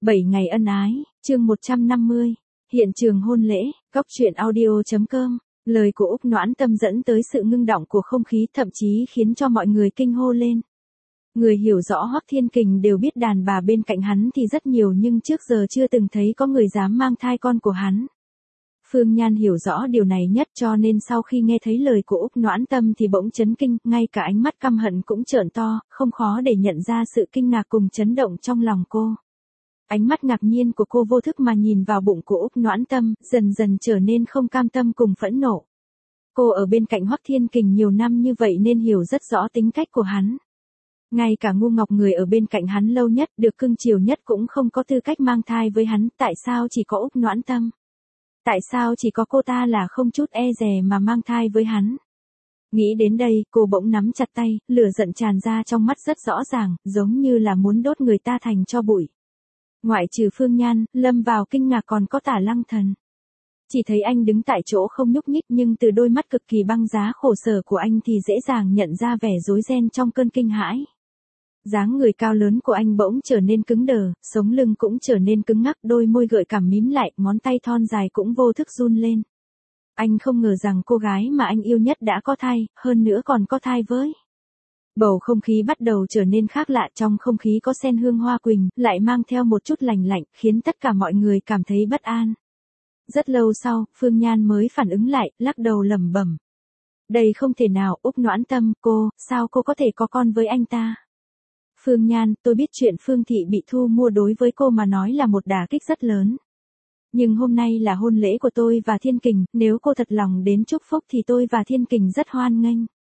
7 ngày ân ái, chương 150, hiện trường hôn lễ, góc truyện audio.com, lời của Úc Noãn Tâm dẫn tới sự ngưng động của không khí thậm chí khiến cho mọi người kinh hô lên. Người hiểu rõ Hoắc Thiên Kình đều biết đàn bà bên cạnh hắn thì rất nhiều nhưng trước giờ chưa từng thấy có người dám mang thai con của hắn. Phương Nhan hiểu rõ điều này nhất cho nên sau khi nghe thấy lời của Úc Noãn Tâm thì bỗng chấn kinh, ngay cả ánh mắt căm hận cũng trợn to, không khó để nhận ra sự kinh ngạc cùng chấn động trong lòng cô. Ánh mắt ngạc nhiên của cô vô thức mà nhìn vào bụng của Úc Noãn Tâm, dần dần trở nên không cam tâm cùng phẫn nộ. Cô ở bên cạnh Hoắc Thiên Kình nhiều năm như vậy nên hiểu rất rõ tính cách của hắn. Ngay cả ngu ngọc người ở bên cạnh hắn lâu nhất, được cưng chiều nhất cũng không có tư cách mang thai với hắn, tại sao chỉ có Úc Noãn Tâm? Tại sao chỉ có cô ta là không chút e dè mà mang thai với hắn? Nghĩ đến đây, cô bỗng nắm chặt tay, lửa giận tràn ra trong mắt rất rõ ràng, giống như là muốn đốt người ta thành tro bụi. Ngoại trừ Phương Nhan, lâm vào kinh ngạc còn có Tả Lăng Thần. Chỉ thấy anh đứng tại chỗ không nhúc nhích nhưng từ đôi mắt cực kỳ băng giá khổ sở của anh thì dễ dàng nhận ra vẻ rối ren trong cơn kinh hãi. Dáng người cao lớn của anh bỗng trở nên cứng đờ, sống lưng cũng trở nên cứng ngắc, đôi môi gợi cảm mím lại, ngón tay thon dài cũng vô thức run lên. Anh không ngờ rằng cô gái mà anh yêu nhất đã có thai, hơn nữa còn có thai với. Bầu không khí bắt đầu trở nên khác lạ, trong không khí có xen hương hoa quỳnh, lại mang theo một chút lành lạnh, khiến tất cả mọi người cảm thấy bất an. Rất lâu sau, Phương Nhan mới phản ứng lại, lắc đầu lẩm bẩm. Đây không thể nào, Úc Noãn Tâm, sao cô có thể có con với anh ta? Phương Nhan, tôi biết chuyện Phương Thị bị thu mua đối với cô mà nói là một đả kích rất lớn. Nhưng hôm nay là hôn lễ của tôi và Thiên Kình, nếu cô thật lòng đến chúc phúc thì tôi và Thiên Kình rất hoan nghênh.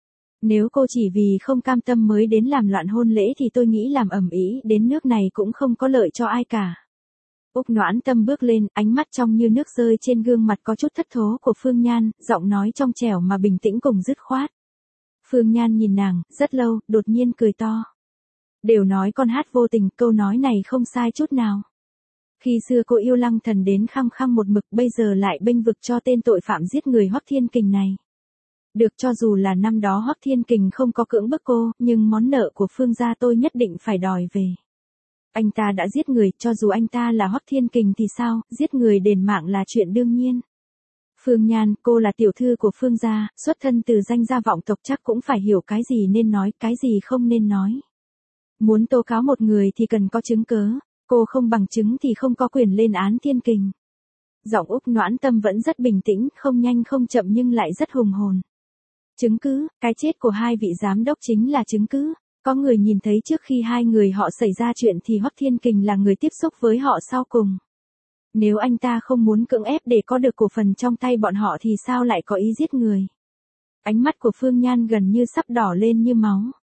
Nếu cô chỉ vì không cam tâm mới đến làm loạn hôn lễ thì tôi nghĩ làm ầm ĩ đến nước này cũng không có lợi cho ai cả. Úc Noãn Tâm bước lên, ánh mắt trong như nước rơi trên gương mặt có chút thất thố của Phương Nhan, giọng nói trong trẻo mà bình tĩnh cùng dứt khoát. Phương Nhan nhìn nàng, rất lâu, đột nhiên cười to. Đều nói con hát vô tình, câu nói này không sai chút nào. Khi xưa cô yêu Lăng Thần đến khăng khăng một mực, bây giờ lại bênh vực cho tên tội phạm giết người Hoắc Thiên Kình này. Được, cho dù là năm đó Hoắc Thiên Kình không có cưỡng bức cô, nhưng món nợ của Phương gia tôi nhất định phải đòi về. Anh ta đã giết người, cho dù anh ta là Hoắc Thiên Kình thì sao, giết người đền mạng là chuyện đương nhiên. Phương Nhan, cô là tiểu thư của Phương gia, xuất thân từ danh gia vọng tộc chắc cũng phải hiểu cái gì nên nói, cái gì không nên nói. Muốn tố cáo một người thì cần có chứng cớ, cô không bằng chứng thì không có quyền lên án Thiên Kình. Giọng Úc Noãn Tâm vẫn rất bình tĩnh, không nhanh không chậm nhưng lại rất hùng hồn. Chứng cứ, cái chết của hai vị giám đốc chính là chứng cứ. Có người nhìn thấy trước khi hai người họ xảy ra chuyện thì Hoắc Thiên Kình là người tiếp xúc với họ sau cùng. Nếu anh ta không muốn cưỡng ép để có được cổ phần trong tay bọn họ thì sao lại có ý giết người? Ánh mắt của Phương Nhan gần như sắp đỏ lên như máu.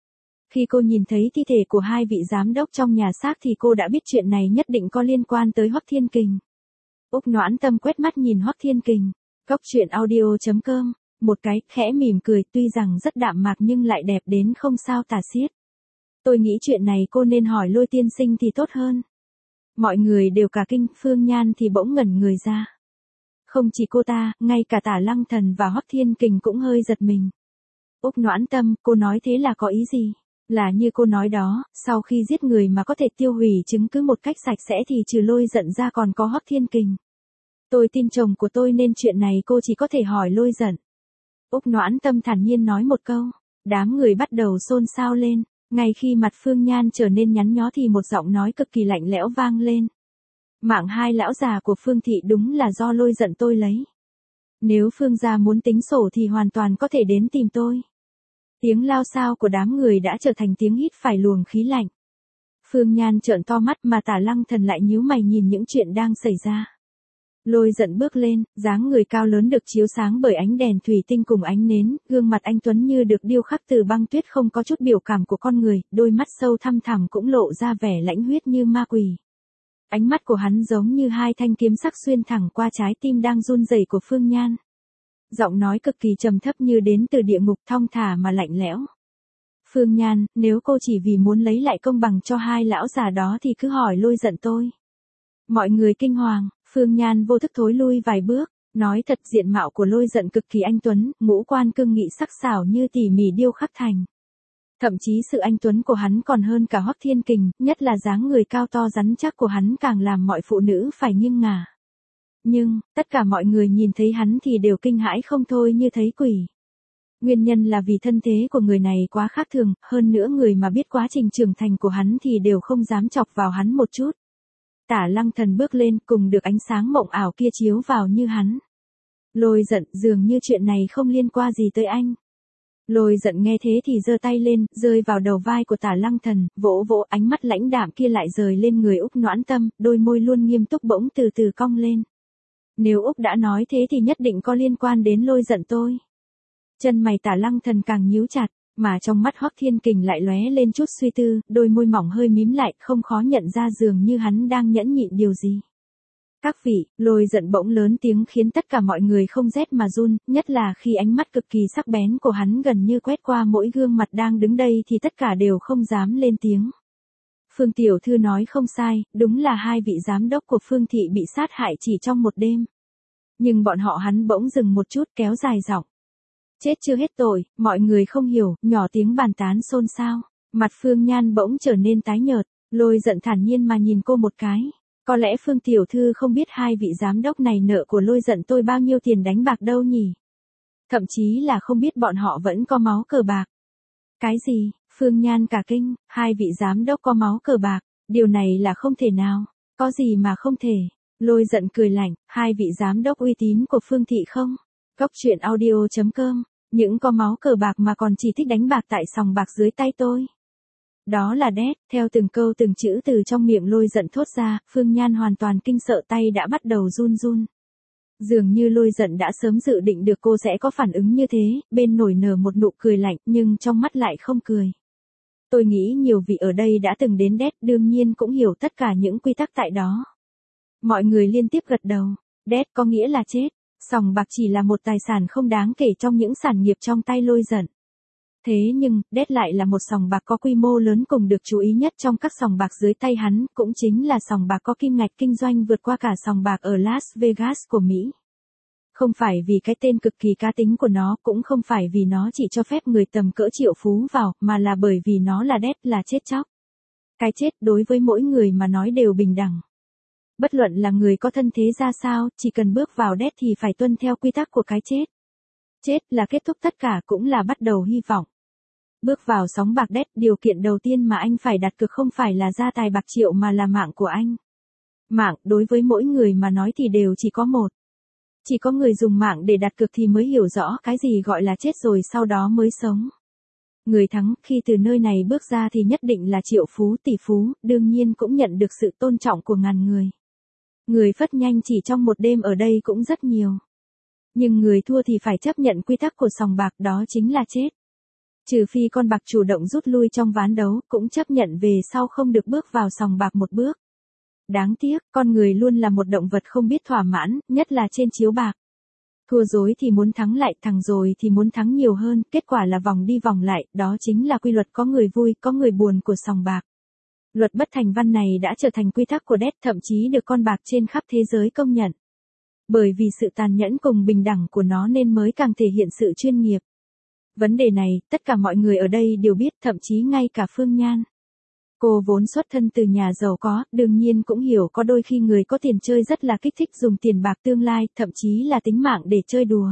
Khi cô nhìn thấy thi thể của hai vị giám đốc trong nhà xác thì cô đã biết chuyện này nhất định có liên quan tới Hoắc Thiên Kình. Úc Noãn Tâm quét mắt nhìn Hoắc Thiên Kình. Góc truyện audio.com, một cái, khẽ mỉm cười, tuy rằng rất đạm mạc nhưng lại đẹp đến không sao tả xiết. Tôi nghĩ chuyện này cô nên hỏi Lôi tiên sinh thì tốt hơn. Mọi người đều cả kinh, Phương Nhan thì bỗng ngẩn người ra. Không chỉ cô ta, ngay cả Tả Lăng Thần và Hoắc Thiên Kình cũng hơi giật mình. Úc Noãn Tâm, cô nói thế là có ý gì? Là như cô nói đó, sau khi giết người mà có thể tiêu hủy chứng cứ một cách sạch sẽ thì trừ Lôi giận ra còn có Hoắc Thiên Kình. Tôi tin chồng của tôi nên chuyện này cô chỉ có thể hỏi Lôi giận. Úc Noãn Tâm thản nhiên nói một câu, đám người bắt đầu xôn xao lên, ngay khi mặt Phương Nhan trở nên nhắn nhó thì một giọng nói cực kỳ lạnh lẽo vang lên. Mạng hai lão già của Phương Thị đúng là do Lôi giận tôi lấy. Nếu Phương gia muốn tính sổ thì hoàn toàn có thể đến tìm tôi. Tiếng lao xao của đám người đã trở thành tiếng hít phải luồng khí lạnh. Phương Nhan trợn to mắt mà Tả Lăng Thần lại nhíu mày nhìn những chuyện đang xảy ra. Lôi giận bước lên, dáng người cao lớn được chiếu sáng bởi ánh đèn thủy tinh cùng ánh nến, gương mặt anh tuấn như được điêu khắc từ băng tuyết không có chút biểu cảm của con người, đôi mắt sâu thăm thẳm cũng lộ ra vẻ lãnh huyết như ma quỷ. Ánh mắt của hắn giống như hai thanh kiếm sắc xuyên thẳng qua trái tim đang run rẩy của Phương Nhan. Giọng nói cực kỳ trầm thấp như đến từ địa ngục, thong thả mà lạnh lẽo. Phương Nhan, nếu cô chỉ vì muốn lấy lại công bằng cho hai lão già đó thì cứ hỏi Lôi giận tôi. Mọi người kinh hoàng, Phương Nhan vô thức thối lui vài bước, nói thật diện mạo của Lôi giận cực kỳ anh tuấn, ngũ quan cương nghị sắc sảo như tỉ mỉ điêu khắc thành. Thậm chí sự anh tuấn của hắn còn hơn cả Hoắc Thiên Kình, nhất là dáng người cao to rắn chắc của hắn càng làm mọi phụ nữ phải nghiêng ngả. Nhưng, tất cả mọi người nhìn thấy hắn thì đều kinh hãi không thôi như thấy quỷ. Nguyên nhân là vì thân thế của người này quá khác thường, hơn nữa người mà biết quá trình trưởng thành của hắn thì đều không dám chọc vào hắn một chút. Tả Lăng Thần bước lên cùng được ánh sáng mộng ảo kia chiếu vào như hắn. Lôi Giận, dường như chuyện này không liên quan gì tới anh. Lôi Giận nghe thế thì giơ tay lên, rơi vào đầu vai của Tả Lăng Thần, vỗ vỗ, ánh mắt lãnh đạm kia lại rời lên người Úc Noãn Tâm, đôi môi luôn nghiêm túc bỗng từ từ cong lên. Nếu Úc đã nói thế thì nhất định có liên quan đến Lôi Giận tôi. Chân mày Tả Lăng Thần càng nhíu chặt, mà trong mắt Hoắc Thiên Kình lại lóe lên chút suy tư, đôi môi mỏng hơi mím lại, không khó nhận ra dường như hắn đang nhẫn nhịn điều gì. Các vị, Lôi Giận bỗng lớn tiếng khiến tất cả mọi người không rét mà run, nhất là khi ánh mắt cực kỳ sắc bén của hắn gần như quét qua mỗi gương mặt đang đứng đây thì tất cả đều không dám lên tiếng. Phương Tiểu Thư nói không sai, đúng là hai vị giám đốc của Phương Thị bị sát hại chỉ trong một đêm. Nhưng bọn họ hắn bỗng dừng một chút kéo dài giọng. Chết chưa hết tội, mọi người không hiểu, nhỏ tiếng bàn tán xôn xao. Mặt Phương Nhan bỗng trở nên tái nhợt, Lôi Giận thản nhiên mà nhìn cô một cái. Có lẽ Phương Tiểu Thư không biết hai vị giám đốc này nợ của Lôi Giận tôi bao nhiêu tiền đánh bạc đâu nhỉ? Thậm chí là không biết bọn họ vẫn có máu cờ bạc. Cái gì? Phương Nhan cả kinh, hai vị giám đốc có máu cờ bạc, điều này là không thể nào, có gì mà không thể. Lôi Giận cười lạnh, hai vị giám đốc uy tín của Phương Thị không? Góc truyện audio.com, những có máu cờ bạc mà còn chỉ thích đánh bạc tại sòng bạc dưới tay tôi. Đó là đét, theo từng câu từng chữ từ trong miệng Lôi Giận thốt ra, Phương Nhan hoàn toàn kinh sợ tay đã bắt đầu run run. Dường như Lôi Giận đã sớm dự định được cô sẽ có phản ứng như thế, bên nổi nở một nụ cười lạnh nhưng trong mắt lại không cười. Tôi nghĩ nhiều vị ở đây đã từng đến đét đương nhiên cũng hiểu tất cả những quy tắc tại đó. Mọi người liên tiếp gật đầu, đét có nghĩa là chết, sòng bạc chỉ là một tài sản không đáng kể trong những sản nghiệp trong tay Lôi Giận. Thế nhưng, đét lại là một sòng bạc có quy mô lớn cùng được chú ý nhất trong các sòng bạc dưới tay hắn, cũng chính là sòng bạc có kim ngạch kinh doanh vượt qua cả sòng bạc ở Las Vegas của Mỹ. Không phải vì cái tên cực kỳ cá tính của nó, cũng không phải vì nó chỉ cho phép người tầm cỡ triệu phú vào, mà là bởi vì nó là đét, là chết chóc. Cái chết đối với mỗi người mà nói đều bình đẳng. Bất luận là người có thân thế ra sao, chỉ cần bước vào đét thì phải tuân theo quy tắc của cái chết. Chết là kết thúc tất cả cũng là bắt đầu hy vọng. Bước vào sóng bạc đét, điều kiện đầu tiên mà anh phải đặt cược không phải là gia tài bạc triệu mà là mạng của anh. Mạng, đối với mỗi người mà nói thì đều chỉ có một. Chỉ có người dùng mạng để đặt cược thì mới hiểu rõ cái gì gọi là chết rồi sau đó mới sống. Người thắng, khi từ nơi này bước ra thì nhất định là triệu phú tỷ phú, đương nhiên cũng nhận được sự tôn trọng của ngàn người. Người phất nhanh chỉ trong một đêm ở đây cũng rất nhiều. Nhưng người thua thì phải chấp nhận quy tắc của sòng bạc, đó chính là chết. Trừ phi con bạc chủ động rút lui trong ván đấu, cũng chấp nhận về sau không được bước vào sòng bạc một bước. Đáng tiếc, con người luôn là một động vật không biết thỏa mãn, nhất là trên chiếu bạc. Thua dối thì muốn thắng lại, thắng rồi thì muốn thắng nhiều hơn, kết quả là vòng đi vòng lại, đó chính là quy luật có người vui, có người buồn của sòng bạc. Luật bất thành văn này đã trở thành quy tắc của đét, thậm chí được con bạc trên khắp thế giới công nhận. Bởi vì sự tàn nhẫn cùng bình đẳng của nó nên mới càng thể hiện sự chuyên nghiệp. Vấn đề này, tất cả mọi người ở đây đều biết, thậm chí ngay cả Phương Nhan. Cô vốn xuất thân từ nhà giàu có, đương nhiên cũng hiểu có đôi khi người có tiền chơi rất là kích thích dùng tiền bạc tương lai, thậm chí là tính mạng để chơi đùa.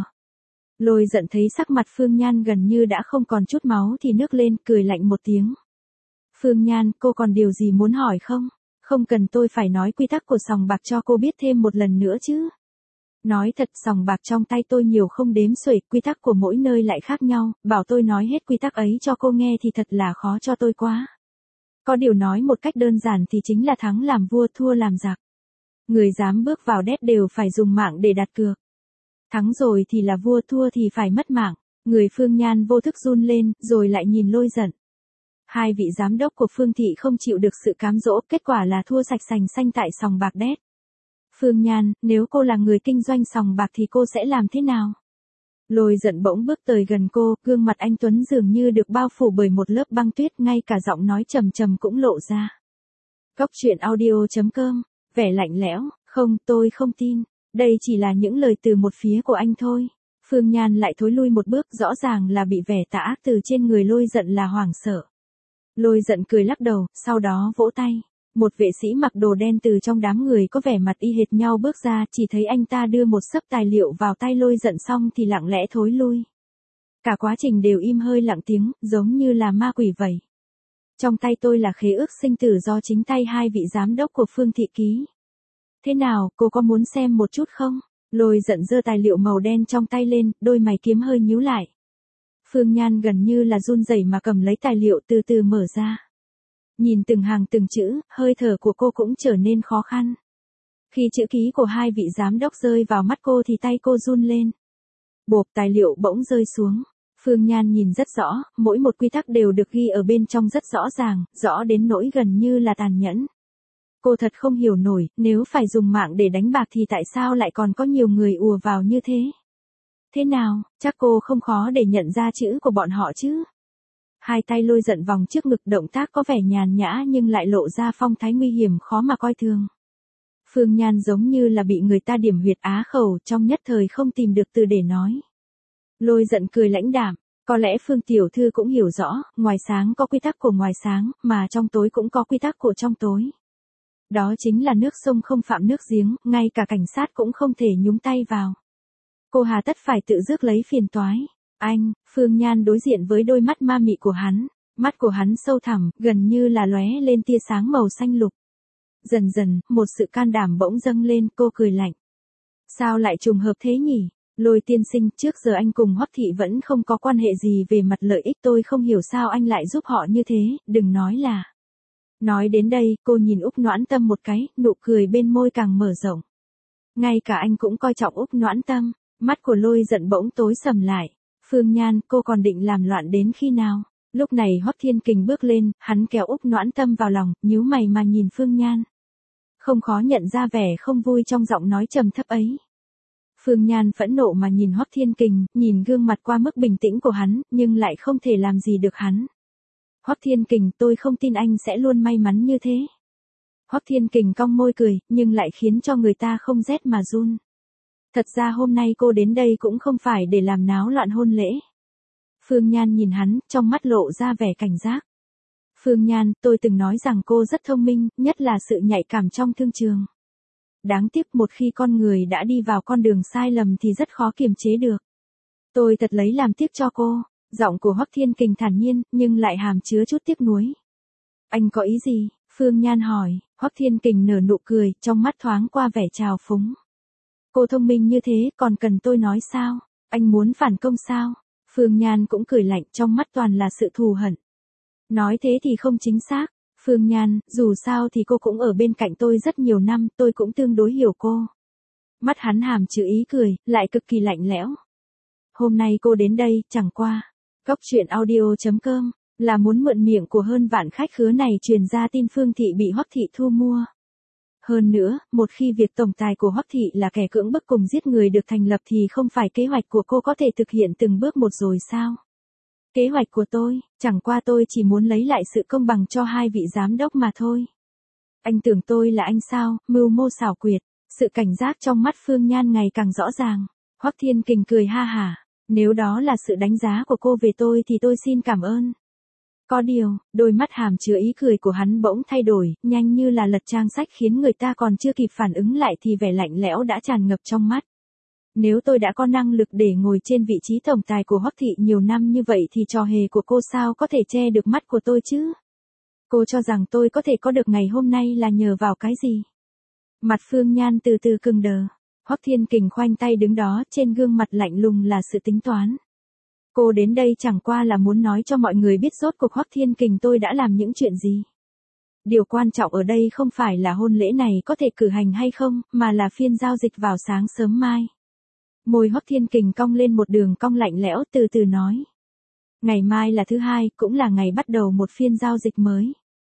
Lôi Giận thấy sắc mặt Phương Nhan gần như đã không còn chút máu thì nước lên, cười lạnh một tiếng. Phương Nhan, cô còn điều gì muốn hỏi không? Không cần tôi phải nói quy tắc của sòng bạc cho cô biết thêm một lần nữa chứ. Nói thật, sòng bạc trong tay tôi nhiều không đếm xuể, quy tắc của mỗi nơi lại khác nhau, bảo tôi nói hết quy tắc ấy cho cô nghe thì thật là khó cho tôi quá. Có điều nói một cách đơn giản thì chính là thắng làm vua, thua làm giặc. Người dám bước vào đét đều phải dùng mạng để đặt cược. Thắng rồi thì là vua, thua thì phải mất mạng. Người Phương Nhan vô thức run lên, rồi lại nhìn Lôi Giận. Hai vị giám đốc của Phương Thị không chịu được sự cám dỗ, kết quả là thua sạch sành xanh tại sòng bạc đét. Phương Nhan, nếu cô là người kinh doanh sòng bạc thì cô sẽ làm thế nào? Lôi Giận bỗng bước tới gần cô, gương mặt anh tuấn dường như được bao phủ bởi một lớp băng tuyết, ngay cả giọng nói trầm trầm cũng lộ ra. Góc truyện audio.com, vẻ lạnh lẽo, không, tôi không tin, đây chỉ là những lời từ một phía của anh thôi. Phương Nhan lại thối lui một bước, rõ ràng là bị vẻ tà ác từ trên người Lôi Giận là hoảng sợ. Lôi Giận cười lắc đầu, sau đó vỗ tay. Một vệ sĩ mặc đồ đen từ trong đám người có vẻ mặt y hệt nhau bước ra, chỉ thấy anh ta đưa một xấp tài liệu vào tay Lôi Giận xong thì lặng lẽ thối lui. Cả quá trình đều im hơi lặng tiếng, giống như là ma quỷ vậy. Trong tay tôi là khế ước sinh tử do chính tay hai vị giám đốc của Phương Thị ký. Thế nào, cô có muốn xem một chút không? Lôi Giận giơ tài liệu màu đen trong tay lên, đôi mày kiếm hơi nhíu lại. Phương Nhan gần như là run rẩy mà cầm lấy tài liệu từ từ mở ra. Nhìn từng hàng từng chữ, hơi thở của cô cũng trở nên khó khăn. Khi chữ ký của hai vị giám đốc rơi vào mắt cô thì tay cô run lên. Bộp, tài liệu bỗng rơi xuống. Phương Nhan nhìn rất rõ, mỗi một quy tắc đều được ghi ở bên trong rất rõ ràng, rõ đến nỗi gần như là tàn nhẫn. Cô thật không hiểu nổi, nếu phải dùng mạng để đánh bạc thì tại sao lại còn có nhiều người ùa vào như thế? Thế nào, chắc cô không khó để nhận ra chữ của bọn họ chứ? Hai tay Lôi Giận vòng trước ngực, động tác có vẻ nhàn nhã nhưng lại lộ ra phong thái nguy hiểm khó mà coi thường. Phương Nhan giống như là bị người ta điểm huyệt á khẩu, trong nhất thời không tìm được từ để nói. Lôi Giận cười lãnh đạm, có lẽ Phương tiểu thư cũng hiểu rõ, ngoài sáng có quy tắc của ngoài sáng, mà trong tối cũng có quy tắc của trong tối. Đó chính là nước sông không phạm nước giếng, ngay cả cảnh sát cũng không thể nhúng tay vào. Cô hà tất phải tự rước lấy phiền toái. Anh, Phương Nhan đối diện với đôi mắt ma mị của hắn. Mắt của hắn sâu thẳm, gần như là lóe lên tia sáng màu xanh lục. Dần dần, một sự can đảm bỗng dâng lên, cô cười lạnh. Sao lại trùng hợp thế nhỉ? Lôi tiên sinh, trước giờ anh cùng Hoắc Thị vẫn không có quan hệ gì về mặt lợi ích, tôi không hiểu sao anh lại giúp họ như thế, đừng nói là. Nói đến đây, cô nhìn Úc Noãn Tâm một cái, nụ cười bên môi càng mở rộng. Ngay cả anh cũng coi trọng Úc Noãn Tâm, mắt của Lôi Giận bỗng tối sầm lại. Phương Nhan, cô còn định làm loạn đến khi nào? Lúc này Hoắc Thiên Kình bước lên, hắn kéo Úc Noãn Tâm vào lòng, nhíu mày mà nhìn Phương Nhan. Không khó nhận ra vẻ không vui trong giọng nói trầm thấp ấy. Phương Nhan phẫn nộ mà nhìn Hoắc Thiên Kình, nhìn gương mặt qua mức bình tĩnh của hắn, nhưng lại không thể làm gì được hắn. Hoắc Thiên Kình, tôi không tin anh sẽ luôn may mắn như thế. Hoắc Thiên Kình cong môi cười, nhưng lại khiến cho người ta không rét mà run. Thật ra hôm nay cô đến đây cũng không phải để làm náo loạn hôn lễ. Phương Nhan nhìn hắn, trong mắt lộ ra vẻ cảnh giác. Phương Nhan, tôi từng nói rằng cô rất thông minh, nhất là sự nhạy cảm trong thương trường. Đáng tiếc một khi con người đã đi vào con đường sai lầm thì rất khó kiềm chế được. Tôi thật lấy làm tiếc cho cô. Giọng của Hoắc Thiên Kình thản nhiên, nhưng lại hàm chứa chút tiếc nuối. Anh có ý gì? Phương Nhan hỏi. Hoắc Thiên Kình nở nụ cười, trong mắt thoáng qua vẻ trào phúng. Cô thông minh như thế, còn cần tôi nói sao? Anh muốn phản công sao? Phương Nhan cũng cười lạnh, trong mắt toàn là sự thù hận. Nói thế thì không chính xác. Phương Nhan, dù sao thì cô cũng ở bên cạnh tôi rất nhiều năm, tôi cũng tương đối hiểu cô. Mắt hắn hàm chứa ý cười, lại cực kỳ lạnh lẽo. Hôm nay cô đến đây, chẳng qua. Góc truyện audio.com, là muốn mượn miệng của hơn vạn khách khứa này truyền ra tin Phương Thị bị Hoắc Thị thu mua. Hơn nữa, một khi việc tổng tài của Hoắc Thị là kẻ cưỡng bức cùng giết người được thành lập thì không phải kế hoạch của cô có thể thực hiện từng bước một rồi sao? Kế hoạch của tôi, chẳng qua tôi chỉ muốn lấy lại sự công bằng cho hai vị giám đốc mà thôi. Anh tưởng tôi là anh sao, mưu mô xảo quyệt, sự cảnh giác trong mắt Phương Nhan ngày càng rõ ràng. Hoắc Thiên Kình cười ha hả. Nếu đó là sự đánh giá của cô về tôi thì tôi xin cảm ơn. Có điều, đôi mắt hàm chứa ý cười của hắn bỗng thay đổi, nhanh như là lật trang sách khiến người ta còn chưa kịp phản ứng lại thì vẻ lạnh lẽo đã tràn ngập trong mắt. Nếu tôi đã có năng lực để ngồi trên vị trí tổng tài của Hoắc Thị nhiều năm như vậy thì trò hề của cô sao có thể che được mắt của tôi chứ? Cô cho rằng tôi có thể có được ngày hôm nay là nhờ vào cái gì? Mặt Phương Nhan từ từ cứng đờ. Hoắc Thiên Kình khoanh tay đứng đó, trên gương mặt lạnh lùng là sự tính toán. Cô đến đây chẳng qua là muốn nói cho mọi người biết rốt cuộc Hoắc Thiên Kình tôi đã làm những chuyện gì. Điều quan trọng ở đây không phải là hôn lễ này có thể cử hành hay không, mà là phiên giao dịch vào sáng sớm mai. Môi Hoắc Thiên Kình cong lên một đường cong lạnh lẽo, từ từ nói. Ngày mai là thứ hai, cũng là ngày bắt đầu một phiên giao dịch mới.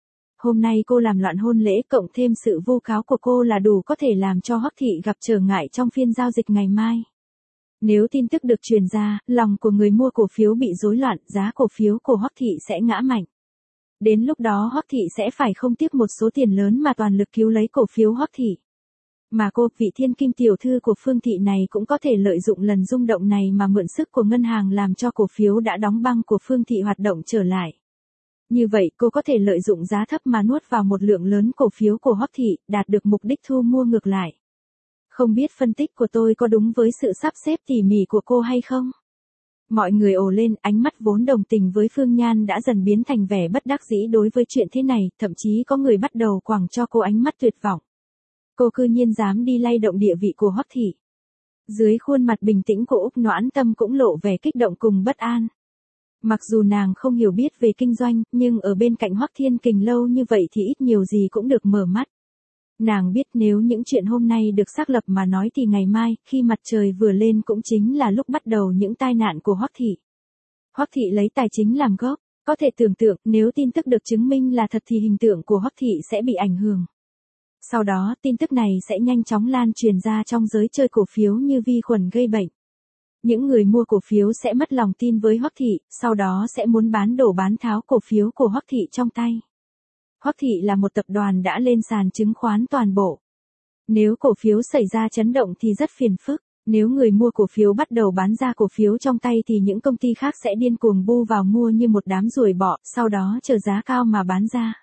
Hôm nay cô làm loạn hôn lễ cộng thêm sự vu cáo của cô là đủ có thể làm cho Hoắc Thị gặp trở ngại trong phiên giao dịch ngày mai. Nếu tin tức được truyền ra, lòng của người mua cổ phiếu bị rối loạn, giá cổ phiếu của Hoắc Thị sẽ ngã mạnh. Đến lúc đó Hoắc Thị sẽ phải không tiếc một số tiền lớn mà toàn lực cứu lấy cổ phiếu Hoắc Thị. Mà cô, vị thiên kim tiểu thư của Phương Thị này cũng có thể lợi dụng lần rung động này mà mượn sức của ngân hàng làm cho cổ phiếu đã đóng băng của Phương Thị hoạt động trở lại. Như vậy cô có thể lợi dụng giá thấp mà nuốt vào một lượng lớn cổ phiếu của Hoắc Thị, đạt được mục đích thu mua ngược lại. Không biết phân tích của tôi có đúng với sự sắp xếp tỉ mỉ của cô hay không? Mọi người ồ lên, ánh mắt vốn đồng tình với Phương Nhan đã dần biến thành vẻ bất đắc dĩ đối với chuyện thế này, thậm chí có người bắt đầu quẳng cho cô ánh mắt tuyệt vọng. Cô cư nhiên dám đi lay động địa vị của Hoắc Thị. Dưới khuôn mặt bình tĩnh của Úc Noãn Tâm cũng lộ vẻ kích động cùng bất an. Mặc dù nàng không hiểu biết về kinh doanh, nhưng ở bên cạnh Hoắc Thiên Kình lâu như vậy thì ít nhiều gì cũng được mở mắt. Nàng biết nếu những chuyện hôm nay được xác lập mà nói thì ngày mai, khi mặt trời vừa lên cũng chính là lúc bắt đầu những tai nạn của Hoắc Thị. Hoắc Thị lấy tài chính làm gốc, có thể tưởng tượng nếu tin tức được chứng minh là thật thì hình tượng của Hoắc Thị sẽ bị ảnh hưởng. Sau đó tin tức này sẽ nhanh chóng lan truyền ra trong giới chơi cổ phiếu như vi khuẩn gây bệnh. Những người mua cổ phiếu sẽ mất lòng tin với Hoắc Thị, sau đó sẽ muốn bán đổ bán tháo cổ phiếu của Hoắc Thị trong tay. Hoắc Thị là một tập đoàn đã lên sàn chứng khoán toàn bộ. Nếu cổ phiếu xảy ra chấn động thì rất phiền phức. Nếu người mua cổ phiếu bắt đầu bán ra cổ phiếu trong tay thì những công ty khác sẽ điên cuồng bu vào mua như một đám ruồi bọ, sau đó chờ giá cao mà bán ra.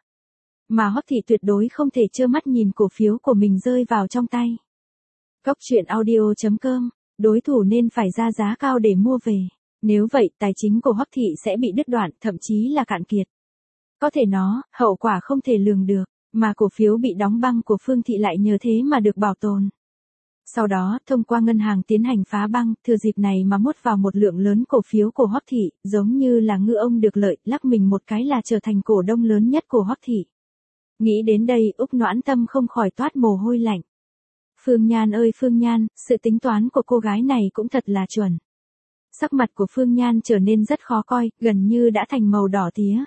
Mà Hoắc Thị tuyệt đối không thể trơ mắt nhìn cổ phiếu của mình rơi vào trong tay. Cốc truyện audio.com, đối thủ nên phải ra giá cao để mua về. Nếu vậy, tài chính của Hoắc Thị sẽ bị đứt đoạn, thậm chí là cạn kiệt. Có thể hậu quả không thể lường được, mà cổ phiếu bị đóng băng của Phương Thị lại nhờ thế mà được bảo tồn. Sau đó, thông qua ngân hàng tiến hành phá băng, thừa dịp này mà mốt vào một lượng lớn cổ phiếu của Hoắc Thị, giống như là ngư ông được lợi, lắc mình một cái là trở thành cổ đông lớn nhất của Hoắc Thị. Nghĩ đến đây, Úc Noãn Tâm không khỏi toát mồ hôi lạnh. Phương Nhan ơi Phương Nhan, sự tính toán của cô gái này cũng thật là chuẩn. Sắc mặt của Phương Nhan trở nên rất khó coi, gần như đã thành màu đỏ tía.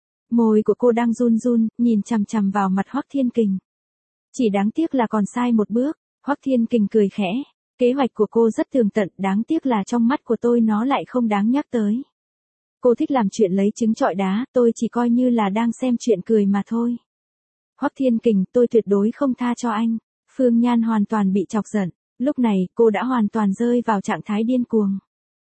Môi của cô đang run run, nhìn chằm chằm vào mặt Hoắc Thiên Kình. Chỉ đáng tiếc là còn sai một bước. Hoắc Thiên Kình cười khẽ. Kế hoạch của cô rất tường tận, đáng tiếc là trong mắt của tôi nó lại không đáng nhắc tới. Cô thích làm chuyện lấy trứng trọi đá, tôi chỉ coi như là đang xem chuyện cười mà thôi. Hoắc Thiên Kình, tôi tuyệt đối không tha cho anh. Phương Nhan hoàn toàn bị chọc giận. Lúc này, cô đã hoàn toàn rơi vào trạng thái điên cuồng.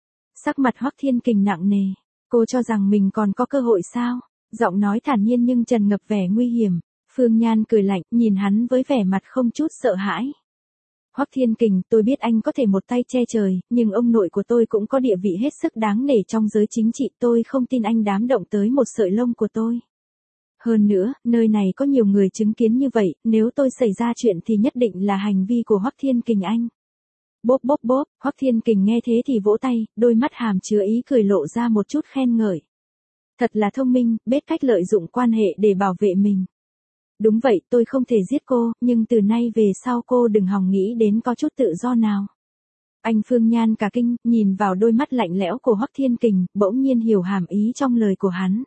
Sắc mặt Hoắc Thiên Kình nặng nề. Cô cho rằng mình còn có cơ hội sao? Giọng nói thản nhiên nhưng tràn ngập vẻ nguy hiểm. Phương Nhan cười lạnh, nhìn hắn với vẻ mặt không chút sợ hãi. Hoắc Thiên Kình, tôi biết anh có thể một tay che trời, nhưng ông nội của tôi cũng có địa vị hết sức đáng nể trong giới chính trị, tôi không tin anh dám động tới một sợi lông của tôi. Hơn nữa, nơi này có nhiều người chứng kiến như vậy, nếu tôi xảy ra chuyện thì nhất định là hành vi của Hoắc Thiên Kình anh. Bốp bốp bốp, Hoắc Thiên Kình nghe thế thì vỗ tay, đôi mắt hàm chứa ý cười lộ ra một chút khen ngợi. Thật là thông minh, biết cách lợi dụng quan hệ để bảo vệ mình. Đúng vậy, tôi không thể giết cô, nhưng từ nay về sau cô đừng hòng nghĩ đến có chút tự do nào. Anh Phương Nhan cả kinh, nhìn vào đôi mắt lạnh lẽo của Hoắc Thiên Kình, bỗng nhiên hiểu hàm ý trong lời của hắn.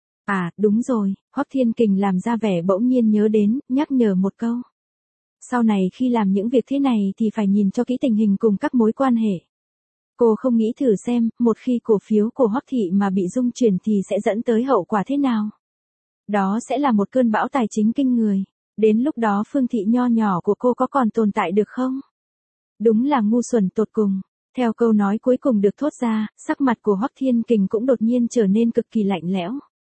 À, đúng rồi, Hoắc Thiên Kình làm ra vẻ bỗng nhiên nhớ đến, nhắc nhở một câu. Sau này khi làm những việc thế này thì phải nhìn cho kỹ tình hình cùng các mối quan hệ. Cô không nghĩ thử xem, một khi cổ phiếu của Hoắc Thị mà bị rung chuyển thì sẽ dẫn tới hậu quả thế nào? Đó sẽ là một cơn bão tài chính kinh người. Đến lúc đó Phương Thị nho nhỏ của cô có còn tồn tại được không? Đúng là ngu xuẩn tột cùng. Theo câu nói cuối cùng được thốt ra, sắc mặt của Hoắc Thiên Kình cũng đột nhiên trở nên cực kỳ lạnh lẽo.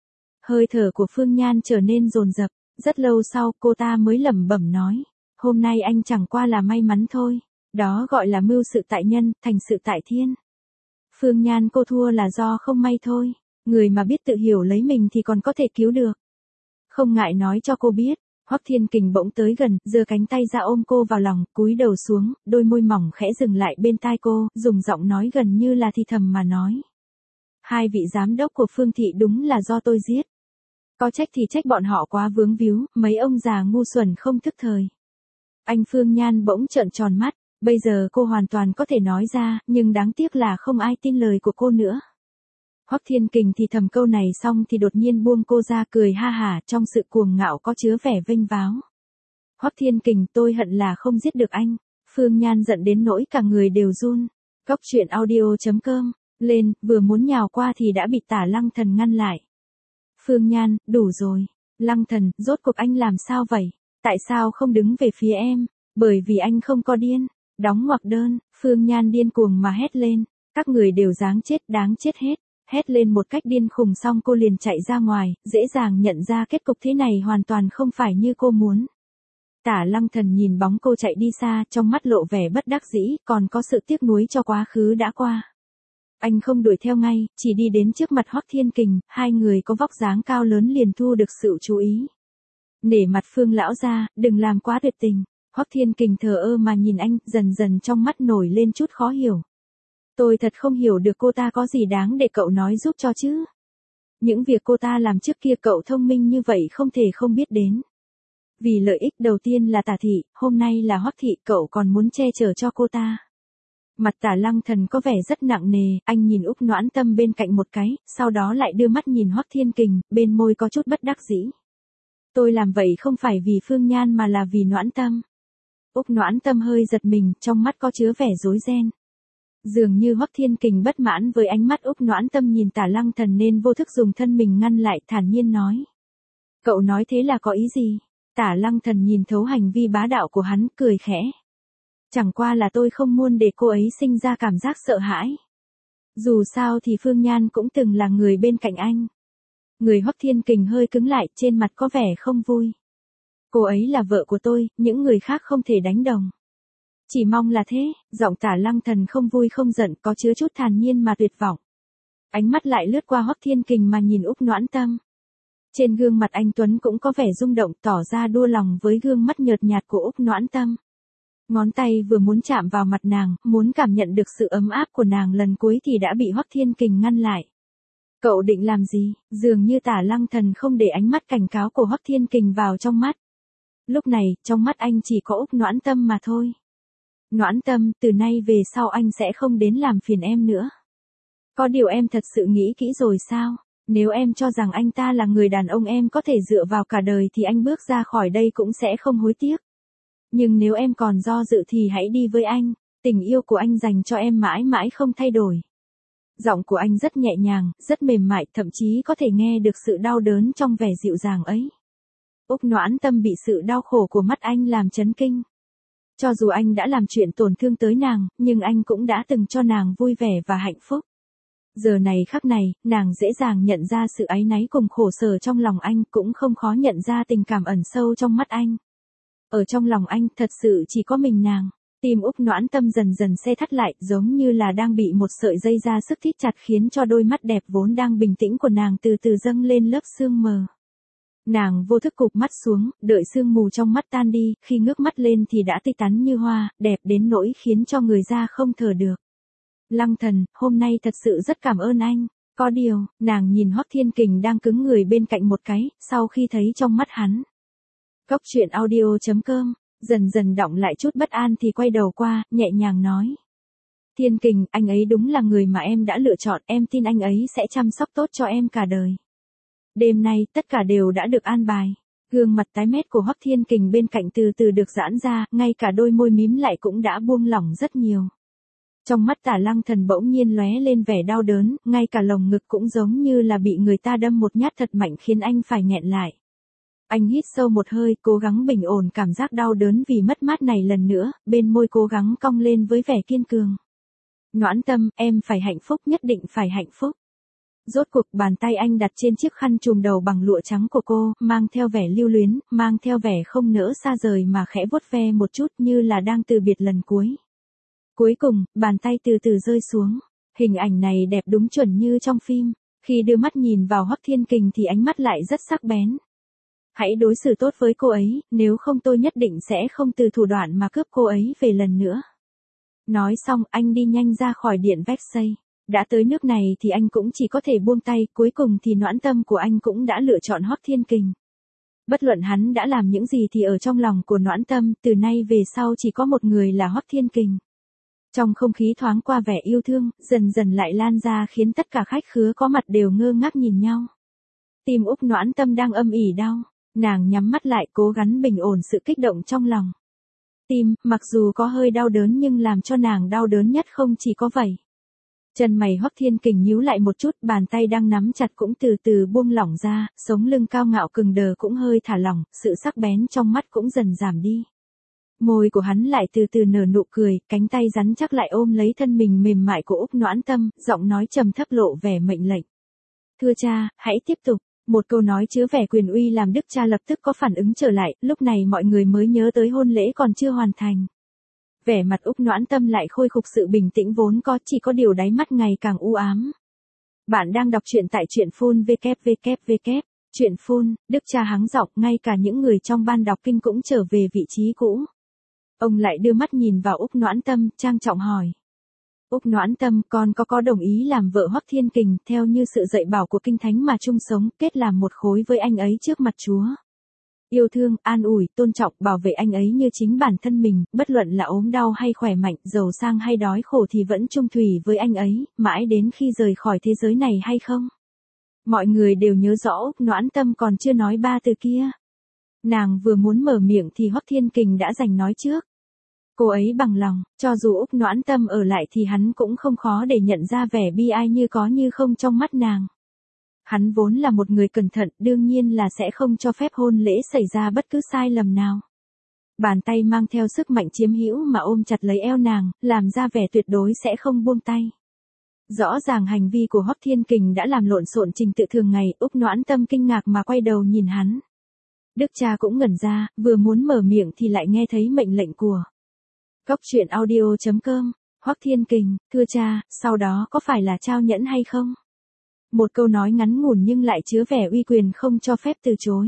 Hơi thở của Phương Nhan trở nên dồn dập. Rất lâu sau cô ta mới lẩm bẩm nói. Hôm nay anh chẳng qua là may mắn thôi. Đó gọi là mưu sự tại nhân, thành sự tại thiên. Phương Nhan cô thua là do không may thôi. Người mà biết tự hiểu lấy mình thì còn có thể cứu được. Không ngại nói cho cô biết. Hoắc Thiên Kình bỗng tới gần, giơ cánh tay ra ôm cô vào lòng, cúi đầu xuống, đôi môi mỏng khẽ dừng lại bên tai cô, dùng giọng nói gần như là thì thầm mà nói. Hai vị giám đốc của Phương Thị đúng là do tôi giết. Có trách thì trách bọn họ quá vướng víu, mấy ông già ngu xuẩn không thức thời. Anh Phương Nhan bỗng trợn tròn mắt, bây giờ cô hoàn toàn có thể nói ra, nhưng đáng tiếc là không ai tin lời của cô nữa. Hoắc Thiên Kình thì thầm câu này xong thì đột nhiên buông cô ra cười ha hả, trong sự cuồng ngạo có chứa vẻ vênh váo. Hoắc Thiên Kình, tôi hận là không giết được anh. Phương Nhan giận đến nỗi cả người đều run. Cốc truyện audio.com, lên, vừa muốn nhào qua thì đã bị Tả Lăng Thần ngăn lại. Phương Nhan, đủ rồi. Lăng Thần, rốt cuộc anh làm sao vậy? Tại sao không đứng về phía em? Bởi vì anh không có điên. Đóng ngoặc đơn, Phương Nhan điên cuồng mà hét lên. Các người đều đáng chết hết. Hét lên một cách điên khùng xong cô liền chạy ra ngoài, dễ dàng nhận ra kết cục thế này hoàn toàn không phải như cô muốn. Tả Lăng Thần nhìn bóng cô chạy đi xa, trong mắt lộ vẻ bất đắc dĩ, còn có sự tiếc nuối cho quá khứ đã qua. Anh không đuổi theo ngay, chỉ đi đến trước mặt Hoắc Thiên Kình, hai người có vóc dáng cao lớn liền thu được sự chú ý. Nể mặt Phương lão gia, đừng làm quá tuyệt tình. Hoắc Thiên Kình thờ ơ mà nhìn anh, dần dần trong mắt nổi lên chút khó hiểu. Tôi thật không hiểu được cô ta có gì đáng để cậu nói giúp cho chứ. Những việc cô ta làm trước kia cậu thông minh như vậy không thể không biết đến. Vì lợi ích đầu tiên là Tả thị, hôm nay là Hoắc thị, cậu còn muốn che chở cho cô ta. Mặt Tả Lăng Thần có vẻ rất nặng nề, anh nhìn Úc Noãn Tâm bên cạnh một cái, sau đó lại đưa mắt nhìn Hoắc Thiên Kình, bên môi có chút bất đắc dĩ. Tôi làm vậy không phải vì Phương Nhan mà là vì Noãn Tâm. Úc Noãn Tâm hơi giật mình, trong mắt có chứa vẻ rối ren. Dường như Hoắc Thiên Kình bất mãn với ánh mắt Úc Noãn Tâm nhìn Tả Lăng Thần nên vô thức dùng thân mình ngăn lại, thản nhiên nói. Cậu nói thế là có ý gì? Tả Lăng Thần nhìn thấu hành vi bá đạo của hắn, cười khẽ. Chẳng qua là tôi không muốn để cô ấy sinh ra cảm giác sợ hãi. Dù sao thì Phương Nhan cũng từng là người bên cạnh anh. Người Hoắc Thiên Kình hơi cứng lại, trên mặt có vẻ không vui. Cô ấy là vợ của tôi, những người khác không thể đánh đồng. Chỉ mong là thế, giọng Tả Lăng Thần không vui không giận, có chứa chút thản nhiên mà tuyệt vọng. Ánh mắt lại lướt qua Hoắc Thiên Kình mà nhìn Úc Noãn Tâm. Trên gương mặt anh Tuấn cũng có vẻ rung động, tỏ ra đua lòng với gương mắt nhợt nhạt của Úc Noãn Tâm. Ngón tay vừa muốn chạm vào mặt nàng, muốn cảm nhận được sự ấm áp của nàng lần cuối thì đã bị Hoắc Thiên Kình ngăn lại. Cậu định làm gì? Dường như Tả Lăng Thần không để ánh mắt cảnh cáo của Hoắc Thiên Kình vào trong mắt. Lúc này, trong mắt anh chỉ có Úc Noãn Tâm mà thôi. Noãn Tâm, từ nay về sau anh sẽ không đến làm phiền em nữa. Có điều em thật sự nghĩ kỹ rồi sao? Nếu em cho rằng anh ta là người đàn ông em có thể dựa vào cả đời thì anh bước ra khỏi đây cũng sẽ không hối tiếc. Nhưng nếu em còn do dự thì hãy đi với anh, tình yêu của anh dành cho em mãi mãi không thay đổi. Giọng của anh rất nhẹ nhàng, rất mềm mại, thậm chí có thể nghe được sự đau đớn trong vẻ dịu dàng ấy. Úc Noãn Tâm bị sự đau khổ của mắt anh làm chấn kinh. Cho dù anh đã làm chuyện tổn thương tới nàng, nhưng anh cũng đã từng cho nàng vui vẻ và hạnh phúc. Giờ này khắc này, nàng dễ dàng nhận ra sự áy náy cùng khổ sở trong lòng anh, cũng không khó nhận ra tình cảm ẩn sâu trong mắt anh. Ở trong lòng anh, thật sự chỉ có mình nàng. Tim Úc Noãn Tâm dần dần se thắt lại, giống như là đang bị một sợi dây ra sức thít chặt, khiến cho đôi mắt đẹp vốn đang bình tĩnh của nàng từ từ dâng lên lớp sương mờ. Nàng vô thức cụp mắt xuống, đợi sương mù trong mắt tan đi, khi ngước mắt lên thì đã tươi tắn như hoa, đẹp đến nỗi khiến cho người ra không thở được. Lăng Thần, hôm nay thật sự rất cảm ơn anh. Có điều, nàng nhìn Hoắc Thiên Kình đang cứng người bên cạnh một cái, sau khi thấy trong mắt hắn. Cốc truyện audio.com, dần dần đọng lại chút bất an thì quay đầu qua, nhẹ nhàng nói. Thiên Kình, anh ấy đúng là người mà em đã lựa chọn, em tin anh ấy sẽ chăm sóc tốt cho em cả đời. Đêm nay, tất cả đều đã được an bài. Gương mặt tái mét của Hoắc Thiên Kình bên cạnh từ từ được giãn ra, ngay cả đôi môi mím lại cũng đã buông lỏng rất nhiều. Trong mắt Tả Lăng Thần bỗng nhiên lóe lên vẻ đau đớn, ngay cả lồng ngực cũng giống như là bị người ta đâm một nhát thật mạnh khiến anh phải nghẹn lại. Anh hít sâu một hơi, cố gắng bình ổn cảm giác đau đớn vì mất mát này lần nữa, bên môi cố gắng cong lên với vẻ kiên cường. Noãn Tâm, em phải hạnh phúc, nhất định phải hạnh phúc. Rốt cuộc bàn tay anh đặt trên chiếc khăn trùm đầu bằng lụa trắng của cô, mang theo vẻ lưu luyến, mang theo vẻ không nỡ xa rời mà khẽ vuốt ve một chút như là đang từ biệt lần cuối. Cuối cùng, bàn tay từ từ rơi xuống. Hình ảnh này đẹp đúng chuẩn như trong phim. Khi đưa mắt nhìn vào Hoắc Thiên Kình thì ánh mắt lại rất sắc bén. Hãy đối xử tốt với cô ấy, nếu không tôi nhất định sẽ không từ thủ đoạn mà cướp cô ấy về lần nữa. Nói xong, anh đi nhanh ra khỏi điện Versailles. Đã tới nước này thì anh cũng chỉ có thể buông tay, cuối cùng thì Noãn Tâm của anh cũng đã lựa chọn Hoắc Thiên Kình. Bất luận hắn đã làm những gì thì ở trong lòng của Noãn Tâm, từ nay về sau chỉ có một người là Hoắc Thiên Kình. Trong không khí thoáng qua vẻ yêu thương, dần dần lại lan ra khiến tất cả khách khứa có mặt đều ngơ ngác nhìn nhau. Tim Úc Noãn Tâm đang âm ỉ đau, nàng nhắm mắt lại cố gắng bình ổn sự kích động trong lòng. Tim, mặc dù có hơi đau đớn nhưng làm cho nàng đau đớn nhất không chỉ có vậy. Chân mày Hoắc Thiên Kình nhíu lại một chút, bàn tay đang nắm chặt cũng từ từ buông lỏng ra, sống lưng cao ngạo cứng đờ cũng hơi thả lỏng, sự sắc bén trong mắt cũng dần giảm đi. Môi của hắn lại từ từ nở nụ cười, cánh tay rắn chắc lại ôm lấy thân mình mềm mại của Úc Noãn Tâm, giọng nói trầm thấp lộ vẻ mệnh lệnh. Thưa cha, hãy tiếp tục. Một câu nói chứa vẻ quyền uy làm Đức cha lập tức có phản ứng trở lại, lúc này mọi người mới nhớ tới hôn lễ còn chưa hoàn thành. Vẻ mặt Úc Noãn Tâm lại khôi phục sự bình tĩnh vốn có, chỉ có điều đáy mắt ngày càng u ám. Bạn đang đọc truyện tại truyện phun www. Truyện phun, Đức cha hắng giọng, ngay cả những người trong ban đọc kinh cũng trở về vị trí cũ. Ông lại đưa mắt nhìn vào Úc Noãn Tâm, trang trọng hỏi. Úc Noãn Tâm, con có đồng ý làm vợ Hoắc Thiên Kình, theo như sự dạy bảo của Kinh Thánh mà chung sống, kết làm một khối với anh ấy trước mặt Chúa. Yêu thương, an ủi, tôn trọng, bảo vệ anh ấy như chính bản thân mình, bất luận là ốm đau hay khỏe mạnh, giàu sang hay đói khổ thì vẫn chung thủy với anh ấy, mãi đến khi rời khỏi thế giới này hay không? Mọi người đều nhớ rõ Úc Noãn Tâm còn chưa nói ba từ kia. Nàng vừa muốn mở miệng thì Hoắc Thiên Kình đã giành nói trước. Cô ấy bằng lòng, cho dù Úc Noãn Tâm ở lại thì hắn cũng không khó để nhận ra vẻ bi ai như có như không trong mắt nàng. Hắn vốn là một người cẩn thận, đương nhiên là sẽ không cho phép hôn lễ xảy ra bất cứ sai lầm nào. Bàn tay mang theo sức mạnh chiếm hữu mà ôm chặt lấy eo nàng, làm ra vẻ tuyệt đối sẽ không buông tay. Rõ ràng hành vi của Hoắc Thiên Kình đã làm lộn xộn trình tự thường ngày, Úc Noãn Tâm kinh ngạc mà quay đầu nhìn hắn. Đức cha cũng ngẩn ra, vừa muốn mở miệng thì lại nghe thấy mệnh lệnh của Góc truyện audio.com. Hoắc Thiên Kình, thưa cha, sau đó có phải là trao nhẫn hay không? Một câu nói ngắn ngủn nhưng lại chứa vẻ uy quyền không cho phép từ chối.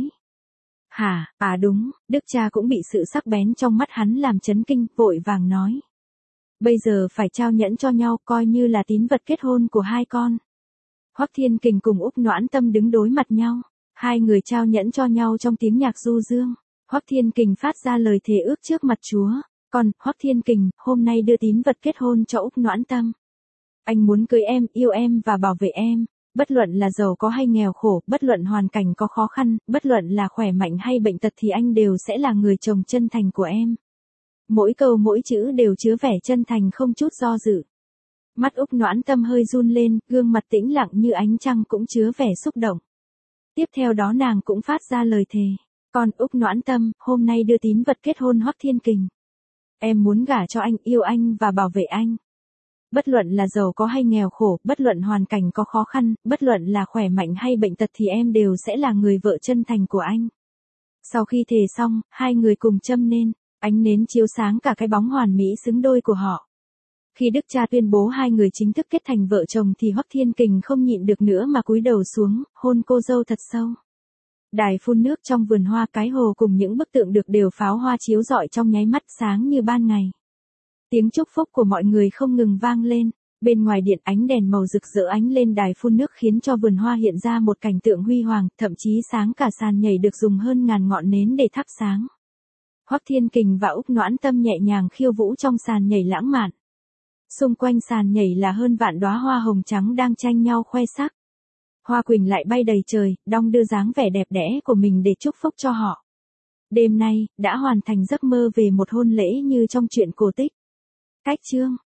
Hả, à đúng, Đức cha cũng bị sự sắc bén trong mắt hắn làm chấn kinh, vội vàng nói. Bây giờ phải trao nhẫn cho nhau, coi như là tín vật kết hôn của hai con. Hoắc Thiên Kình cùng Úc Noãn Tâm đứng đối mặt nhau. Hai người trao nhẫn cho nhau trong tiếng nhạc du dương. Hoắc Thiên Kình phát ra lời thề ước trước mặt Chúa. Còn, Hoắc Thiên Kình, hôm nay đưa tín vật kết hôn cho Úc Noãn Tâm. Anh muốn cưới em, yêu em và bảo vệ em. Bất luận là giàu có hay nghèo khổ, bất luận hoàn cảnh có khó khăn, bất luận là khỏe mạnh hay bệnh tật thì anh đều sẽ là người chồng chân thành của em. Mỗi câu mỗi chữ đều chứa vẻ chân thành không chút do dự. Mắt Úc Noãn Tâm hơi run lên, gương mặt tĩnh lặng như ánh trăng cũng chứa vẻ xúc động. Tiếp theo đó nàng cũng phát ra lời thề. Còn Úc Noãn Tâm, hôm nay đưa tín vật kết hôn Hoắc Thiên Kình. Em muốn gả cho anh, yêu anh và bảo vệ anh. Bất luận là giàu có hay nghèo khổ, bất luận hoàn cảnh có khó khăn, bất luận là khỏe mạnh hay bệnh tật thì em đều sẽ là người vợ chân thành của anh. Sau khi thề xong, hai người cùng châm nên, ánh nến chiếu sáng cả cái bóng hoàn mỹ xứng đôi của họ. Khi Đức cha tuyên bố hai người chính thức kết thành vợ chồng thì Hoắc Thiên Kình không nhịn được nữa mà cúi đầu xuống, hôn cô dâu thật sâu. Đài phun nước trong vườn hoa cái hồ cùng những bức tượng được đều pháo hoa chiếu rọi trong nháy mắt sáng như ban ngày. Tiếng chúc phúc của mọi người không ngừng vang lên, bên ngoài điện ánh đèn màu rực rỡ ánh lên đài phun nước khiến cho vườn hoa hiện ra một cảnh tượng huy hoàng, thậm chí sáng cả sàn nhảy được dùng hơn ngàn ngọn nến để thắp sáng. Hoắc Thiên Kình và Úc Noãn Tâm nhẹ nhàng khiêu vũ trong sàn nhảy lãng mạn. Xung quanh sàn nhảy là hơn vạn đóa hoa hồng trắng đang tranh nhau khoe sắc. Hoa quỳnh lại bay đầy trời, đong đưa dáng vẻ đẹp đẽ của mình để chúc phúc cho họ. Đêm nay, đã hoàn thành giấc mơ về một hôn lễ như trong truyện cổ tích. Cách chương